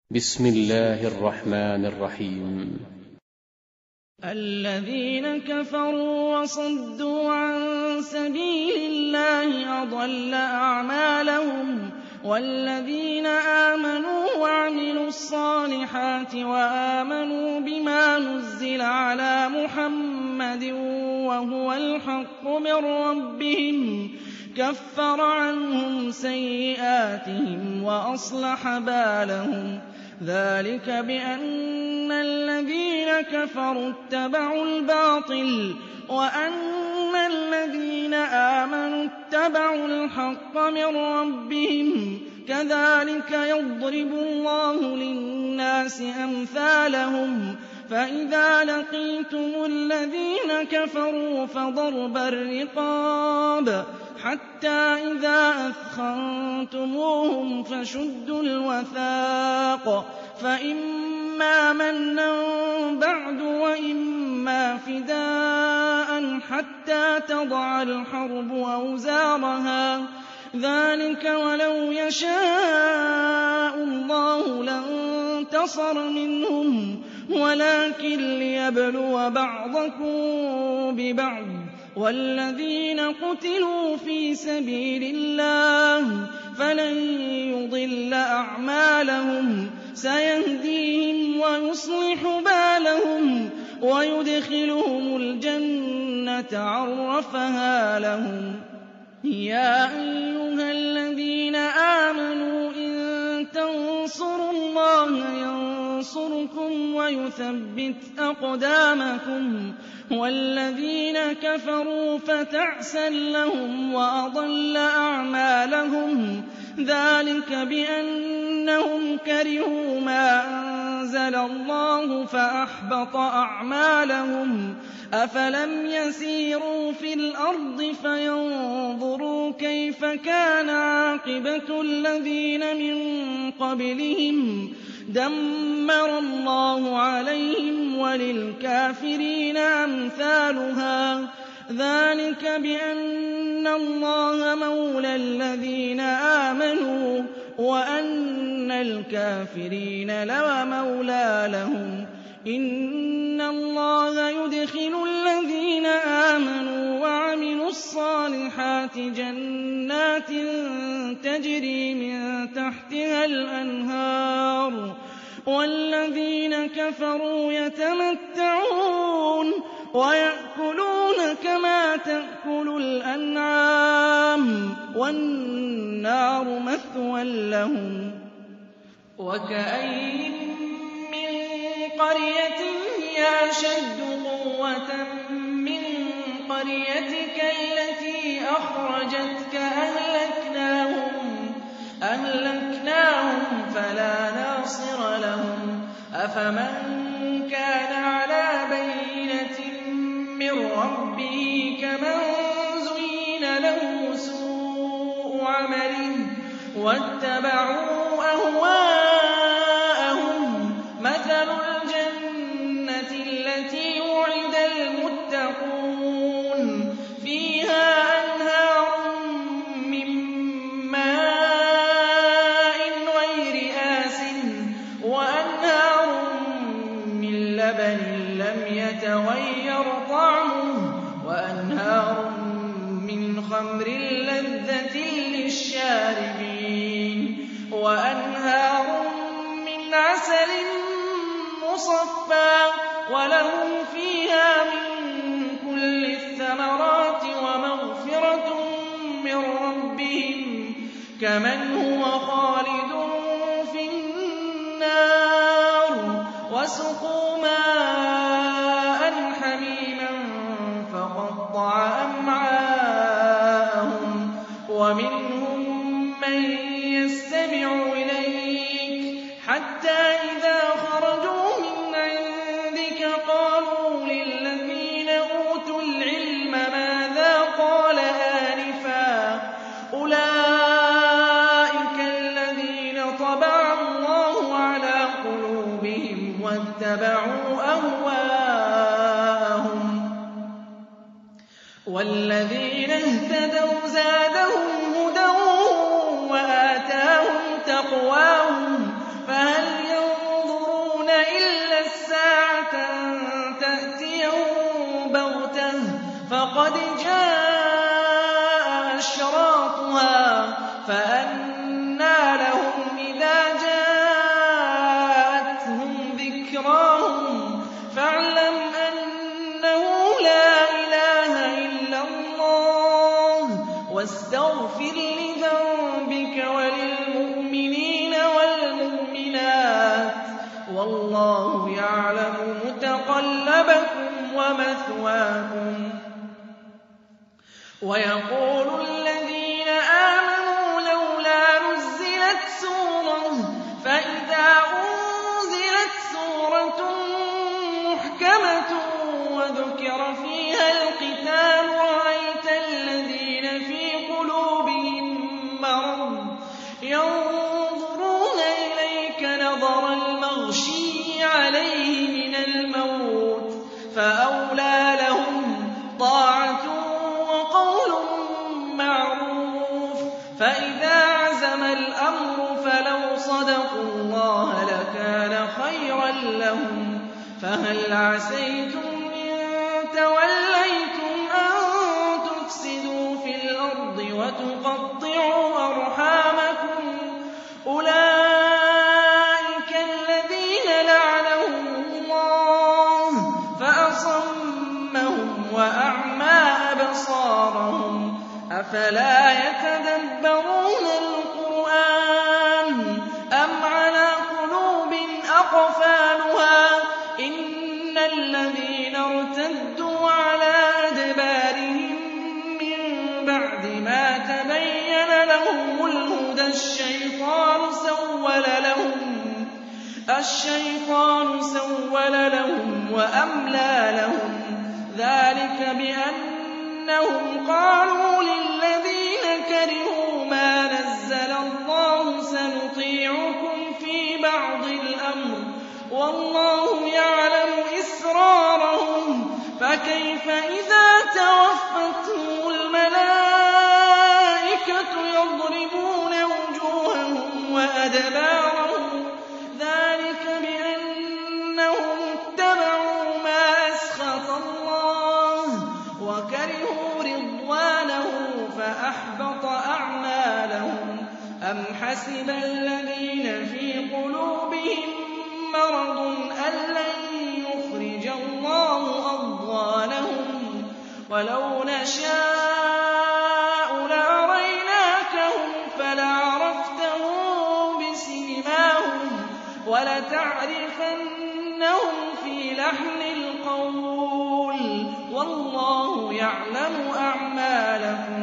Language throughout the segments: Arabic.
بسم الله الرحمن الرحيم. الذين كفروا وصدوا عن سبيل الله أضل أعمالهم والذين آمنوا وعملوا الصالحات وآمنوا بما نزل على محمد وهو الحق من ربهم كفر عنهم سيئاتهم وأصلح بالهم ذلك بأن الذين كفروا اتبعوا الباطل وأن الذين آمنوا اتبعوا الحق من ربهم كذلك يضرب الله للناس أمثالهم فإذا لقيتم الذين كفروا فضرب الرقاب حتى إذا أثخنتموهم فشدوا الوثاق فإما منا بعد وإما فداء حتى تضع الحرب أوزارها ذلك ولو يشاء الله لانتصر منهم ولكن ليبلو بعضكم ببعض والذين قتلوا في سبيل الله فلن يضل أعمالهم سيهديهم ويصلح بالهم ويدخلهم الجنة عرفها لهم يا أيها الذين آمنوا إن تنصروا الله ينصركم ويثبت أقدامكم والذين كفروا فتعسا لهم وأضل أعمالهم ذلك بأنهم كرهوا ما أنزل الله فأحبط أعمالهم أفلم يسيروا في الأرض فينظروا كيف كان عاقبة الذين من قبلهم دمر الله عليهم وللكافرين أمثالها ذلك بأن الله مولى الذين آمنوا وأن الكافرين لا مولى لهم إن الله يدخل الذين آمنوا وعملوا الصالحات جنات تجري من تحتها الأنهار والذين كفروا يتمتعون ويأكلون كما تأكل الأنعام والنار مثوى لهم وكأين من قرية هي أشد قوة من قريتك التي أخرجتك أهلكناهم فلا ناصر لهم أفمن كان على بينة من ربه كمن زين له سوء عمله واتبعوا أهواءهم مثل الجنة التي وعد المتقون فيها أنهار من ماء غير آسن وأنهار من لبن لم يتغير طعمه وأنهار من خمر لذة للشاربين وأنهار من عسل مصفى ولهم فيها من كل الثمرات ومغفرة من ربهم كمن هو خالد في النار وسقوا ماء حميما فقطع أمعاءهم ومنهم من يستمع إليك حتى إذا خرجوا من عندك قالوا للذين أوتوا العلم ماذا قال آنفا أولئك الذين طبع الله على قلوبهم واتبعوا أهواءهم والذين اهتدوا زادهم هدى وآتاهم تقواهم فهل قَدْ جَاءَ أَشْرَاطُهَا فَأَنَّىٰ لَهُمْ إِذَا جَاءَتْهُمْ ذِكْرَاهُمْ فَاعْلَمْ أَنَّهُ لَا إِلَٰهَ إِلَّا اللَّهُ وَاسْتَغْفِرْ لِذَنبِكَ وَلِلْمُؤْمِنِينَ وَالْمُؤْمِنَاتِ وَاللَّهُ يَعْلَمُ مُتَقَلَّبَكُمْ وَمَثْوَاكُمْ وَيَقُولُ الَّذِينَ آمَنُوا لَوْلَا نُزِّلَتْ سُورَةٌ فَإِذَا أُنزِلَتْ سُورَةٌ مُّحْكَمَةٌ وَذُكِرَ فِيهَا الْقِتَالُ رَأَيْتَ الَّذِينَ فِي قُلُوبِهِم مَّرَضٌ يَنظُرُونَ إِلَيْكَ نَظَرَ الْمَغْشِيِّ عَلَيْهِ مِنَ الْمَوْتِ فَأَوْلَىٰ لَهُمْ طَاعَةٌ وَقَوْلٌ مَّعْرُوفٌ فَإِذَا عَزَمَ الْأَمْرُ فَلَوْ صَدَقُوا اللَّهَ لَكَانَ خَيْرًا لَّهُمْ فَهَلْ عَسَيْتُمْ إِن تَوَلَّيْتُمْ أَن تُفْسِدُوا فِي الْأَرْضِ وَتُقَطِّعُوا أَرْحَامَكُمْ أُولَٰئِكَ الَّذِينَ لَعَنَهُمُ اللَّهُ فَأَصَمَّهُمْ وَأَعْمَىٰ أَبْصَارَهُمْ أَفَلَا يَتَدَبَّرُونَ الْقُرْآنَ أَمْ عَلَىٰ قُلُوبٍ أَقْفَالُهَا إِنَّ الَّذِينَ ارْتَدُّوا عَلَىٰ أَدْبَارِهِم مِّن بَعْدِ مَا تَبَيَّنَ لَهُمُ الْهُدَى الشَّيْطَانُ سَوَّلَ لَهُمْ وَأَمْلَىٰ لَهُمْ ذَٰلِكَ بِأَنَّهُمْ قَالُوا لِلَّذِينَ كَرِهُوا مَا نَزَّلَ اللَّهُ سَنُطِيعُكُمْ فِي بَعْضِ الْأَمْرِ وَاللَّهُ يَعْلَمُ إِسْرَارَهُمْ فَكَيْفَ إِذَا تَوَفَّتْهُمُ الْمَلَائِكَةُ يَضْرِبُونَ وُجُوهَهُمْ وَأَدْبَارَهُمْ ذَٰلِكَ بِأَنَّهُمُ اتَّبَعُوا مَا أَسْخَطَ اللَّهَ وَكَرِهُوا رِضْوَانَهُ فَأَحْبَطَ أَعْمَالَهُمْ أَمْ حَسِبَ الَّذِينَ فِي قُلُوبِهِم مَّرَضٌ أَن لَّن يُخْرِجَ اللَّهُ أَضْغَانَهُمْ وَلَوْ نَشَاءُ لَأَرَيْنَاكَهُمْ فَلَعَرَفْتَهُم بِسِيمَاهُمْ وَلَتَعْرِفَنَّهُمْ فِي لَحْنِ الْقَوْلِ وَاللَّهُ يَعْلَمُ أَعْمَالَكُمْ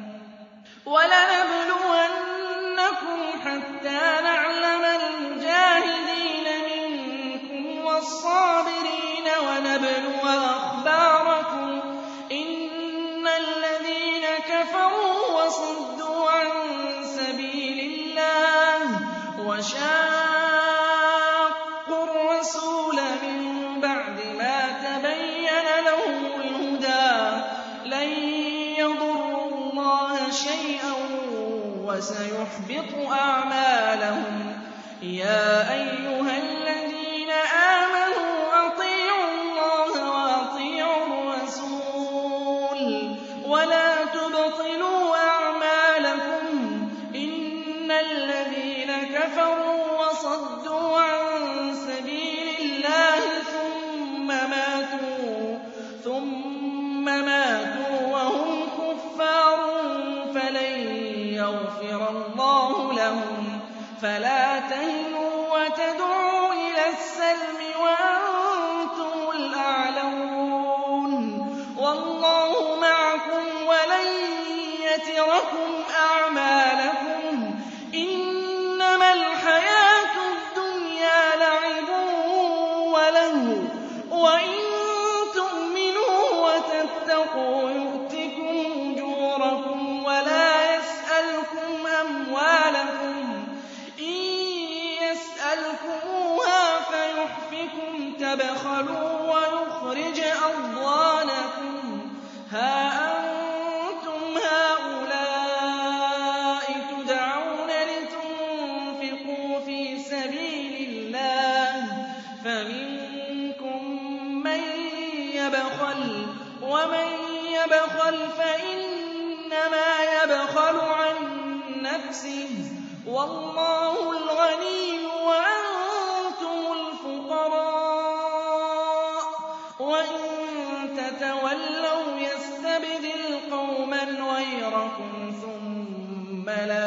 وَلَنَبْلُوَنَّكُمْ حَتَّىٰ نَعْلَمَ الْمُجَاهِدِينَ مِنكُمْ وَالصَّابِرِينَ وَنَبْلُوَ أَخْبَارَكُمْ إِنَّ الَّذِينَ كَفَرُوا وَصُدُّوا عَن سَبِيلِ اللَّهِ وَشَاقُّوا الرَّسُولَ مِن بَعْدِ مَا تَبَيَّنَ لَهُمُ الْهُدَىٰ لَن يَضُرُّوا اللَّهَ شَيْئًا وَسَيُحْبِطُ أَعْمَالَهُمْ يَا أَيُّهَا الَّذِينَ آمَنُوا أَطِيعُوا اللَّهَ وَأَطِيعُوا الرَّسُولَ وَلَا تُبْطِلُوا أَعْمَالَكُمْ إِنَّ الَّذِينَ كَفَرُوا وَصَدُّوا عَن سَبِيلِ اللَّهِ ثُمَّ مَاتُوا وَهُمْ كُفَّارٌ فَلَن يَغْفِرَ اللَّهُ لَهُمْ فَلَا تَهِنُوا وَتَدْعُوا إِلَى السَّلْمِ وَأَنتُمُ الْأَعْلَوُونَ وَاللَّهُ مَعَكُمْ وَلَن يَتِرَكُمْ أَعْمَالَكُمْ إِنَّمَا الْحَيَاةُ الدُّنْيَا لَعِبٌ وَلَهْوٌ وَإِن تُؤْمِنُوا وَتَتَّقُوا يُؤْتِكُمْ أُجُورَكُمْ وَلَا يَسْأَلْكُمْ أَمْوَالَكُمْ إِن يَسْأَلْكُمُوهَا فَيُحْفِكُمْ تَبْخَلُوا وَيُخْرِجْ أَضْغَانَكُمْ هَا أَنتُمْ هَٰؤُلَاءِ تُدْعَوْنَ لِتُنفِقُوا فِي سَبِيلِ اللَّهِ فَمِنكُم مَّن يَبْخَلُ وَمَن يَبْخَلْ فَإِنَّمَا يَبْخَلُ عَن نَّفْسِهِ ۖ وَاللَّهُ الْغَنِيُّ وَأَنتُمُ الْفُقَرَاءُ ۚ وَإِن تَتَوَلَّوْا يَسْتَبْدِلْ قَوْمًا غَيْرَكُمْ ثُمَّ لَا